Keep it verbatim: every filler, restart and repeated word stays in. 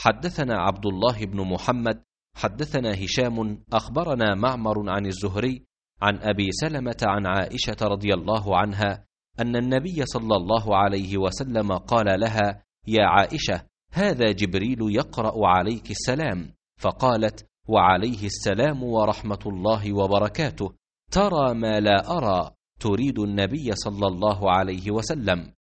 حدثنا عبد الله بن محمد حدثنا هشام أخبرنا معمر عن الزهري عن أبي سلمة عن عائشة رضي الله عنها أن النبي صلى الله عليه وسلم قال لها: يا عائشة، هذا جبريل يقرأ عليك السلام. فقالت: وعليه السلام ورحمة الله وبركاته، ترى ما لا أرى، تريد النبي صلى الله عليه وسلم.